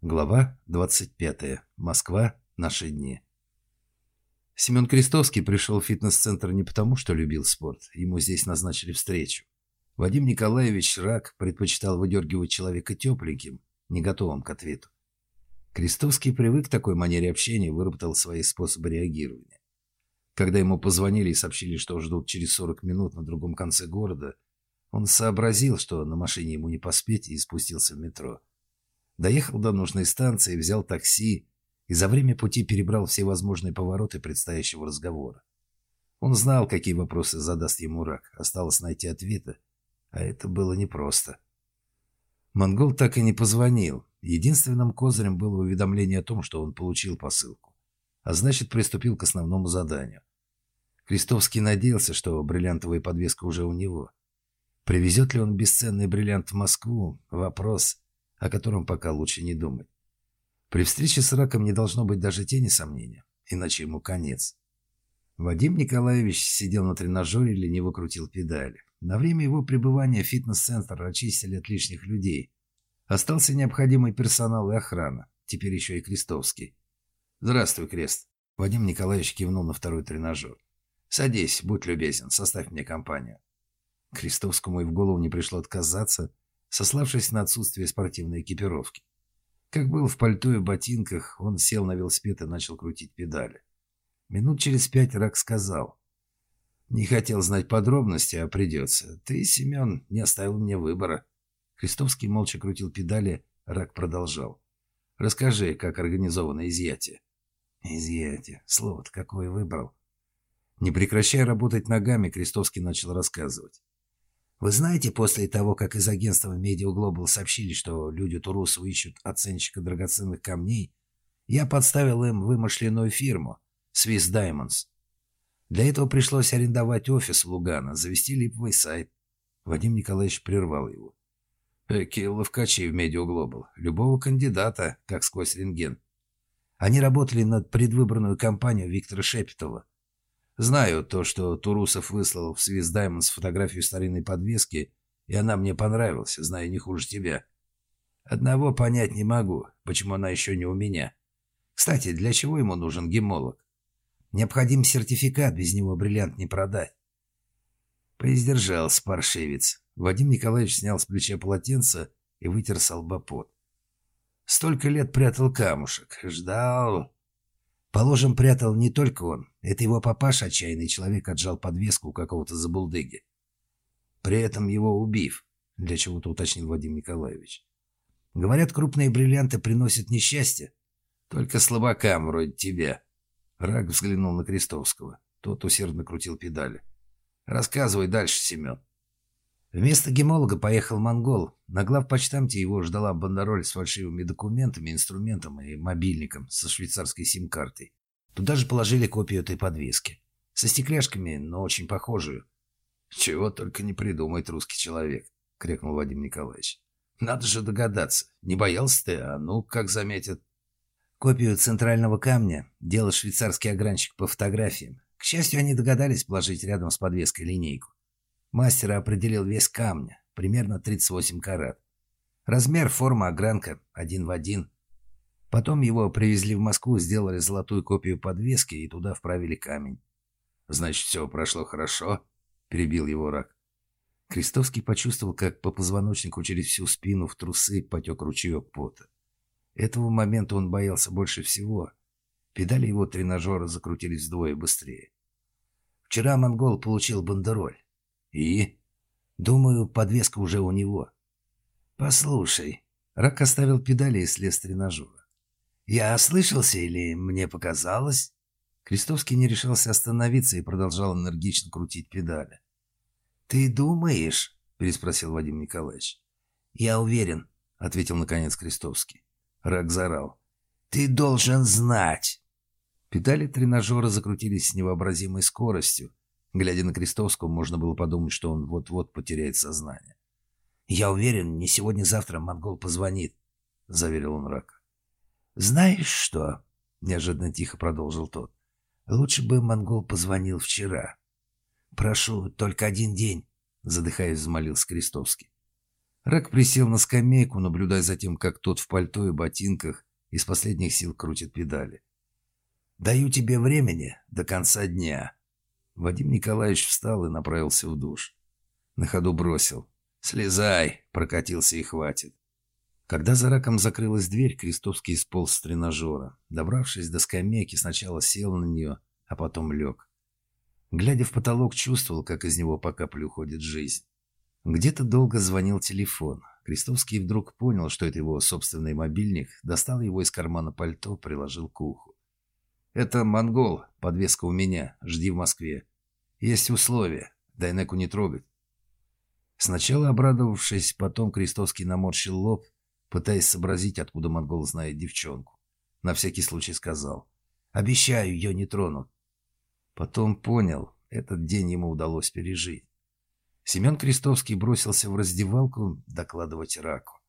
Глава 25. Москва. Наши дни. Семен Крестовский пришел в фитнес-центр не потому, что любил спорт. Ему здесь назначили встречу. Вадим Николаевич Рак предпочитал выдергивать человека тепленьким, не готовым к ответу. Крестовский привык к такой манере общения и выработал свои способы реагирования. Когда ему позвонили и сообщили, что ждут через 40 минут на другом конце города, он сообразил, что на машине ему не поспеть, и спустился в метро. Доехал до нужной станции, взял такси и за время пути перебрал все возможные повороты предстоящего разговора. Он знал, какие вопросы задаст ему Рак. Осталось найти ответы, а это было непросто. Монгол так и не позвонил. Единственным козырем было уведомление о том, что он получил посылку, а значит, приступил к основному заданию. Крестовский надеялся, что бриллиантовая подвеска уже у него. Привезет ли он бесценный бриллиант в Москву – вопрос, о котором пока лучше не думать. При встрече с Раком не должно быть даже тени сомнения, иначе ему конец. Вадим Николаевич сидел на тренажере и лениво крутил педали. На время его пребывания фитнес-центр очистили от лишних людей. Остался необходимый персонал и охрана, теперь еще и Крестовский. «Здравствуй, Крест». Вадим Николаевич кивнул на второй тренажер. «Садись, будь любезен, составь мне компанию». Крестовскому и в голову не пришло отказаться, сославшись на отсутствие спортивной экипировки. Как был в пальто и ботинках, он сел на велосипед и начал крутить педали. Минут через 5 Рак сказал: «Не хотел знать подробности, а придется. Ты, Семен, не оставил мне выбора». Крестовский молча крутил педали, Рак продолжал: «Расскажи, как организовано изъятие». «Изъятие? Слово-то какое выбрал». Не прекращая работать ногами, Крестовский начал рассказывать. «Вы знаете, после того, как из агентства Media Global сообщили, что люди Турусова ищут оценщика драгоценных камней, я подставил им вымышленную фирму Swiss Diamonds. Для этого пришлось арендовать офис в Лугано, завести липовый сайт». Вадим Николаевич прервал его. «Какие ловкачи в Media Global. Любого кандидата, как сквозь рентген. Они работали над предвыборную кампанию Виктора Шепетова. Знаю то, что Турусов выслал в Swiss Diamonds фотографию старинной подвески, и она мне понравилась, знаю не хуже тебя. Одного понять не могу, почему она еще не у меня. Кстати, для чего ему нужен гемолог? Необходим сертификат, без него бриллиант не продать». Поиздержался паршивец. Вадим Николаевич снял с плеча полотенце и вытер со лба пот. Столько лет прятал камушек, ждал. Положим, прятал не только он. Это его папаша, отчаянный человек, отжал подвеску у какого-то забулдыги. При этом его убив, для чего-то уточнил Вадим Николаевич. Говорят, крупные бриллианты приносят несчастье. Только слабакам вроде тебя. Рак взглянул на Крестовского. Тот усердно крутил педали. Рассказывай дальше, Семен. Вместо гемолога поехал монгол. На главпочтамте его ждала бандероль с фальшивыми документами, инструментом и мобильником со швейцарской сим-картой. Туда же положили копию этой подвески. Со стекляшками, но очень похожую. «Чего только не придумает русский человек», — крикнул Вадим Николаевич. «Надо же догадаться. Не боялся ты, а ну, как заметят». Копию центрального камня делал швейцарский огранщик по фотографиям. К счастью, они догадались положить рядом с подвеской линейку. Мастер определил вес камня, примерно 38 карат. Размер, форма, огранка один в один. Потом его привезли в Москву, сделали золотую копию подвески и туда вправили камень. «Значит, все прошло хорошо?» – перебил его Рак. Крестовский почувствовал, как по позвоночнику через всю спину в трусы потек ручеек пота. Этого момента он боялся больше всего. Педали его тренажера закрутились вдвое быстрее. Вчера монгол получил бандероль. «И?» «Думаю, подвеска уже у него». «Послушай». Рак оставил педали и слез с тренажера. «Я ослышался или мне показалось?» Крестовский не решался остановиться и продолжал энергично крутить педали. «Ты думаешь?» – переспросил Вадим Николаевич. «Я уверен», – ответил наконец Крестовский. Рак заорал. «Ты должен знать!» Педали тренажера закрутились с невообразимой скоростью. Глядя на Крестовского, можно было подумать, что он вот-вот потеряет сознание. «Я уверен, не сегодня-завтра монгол позвонит», — заверил он Рака. «Знаешь что?» — неожиданно тихо продолжил тот. «Лучше бы монгол позвонил вчера. Прошу, только один день», — задыхаясь, взмолился Крестовский. Рак присел на скамейку, наблюдая за тем, как тот в пальто и ботинках из последних сил крутит педали. «Даю тебе времени до конца дня». Вадим Николаевич встал и направился в душ. На ходу бросил: «Слезай, прокатился и хватит». Когда за Раком закрылась дверь, Крестовский сполз с тренажера. Добравшись до скамейки, сначала сел на нее, а потом лег. Глядя в потолок, чувствовал, как из него по капле уходит жизнь. Где-то долго звонил телефон. Крестовский вдруг понял, что это его собственный мобильник, достал его из кармана пальто, приложил к уху. «Это монгол, подвеска у меня, жди в Москве. Есть условия, Дайнеку не трогать». Сначала обрадовавшись, потом Крестовский наморщил лоб, пытаясь сообразить, откуда монгол знает девчонку. На всякий случай сказал: «Обещаю, ее не тронут». Потом понял, этот день ему удалось пережить. Семен Крестовский бросился в раздевалку докладывать Раку.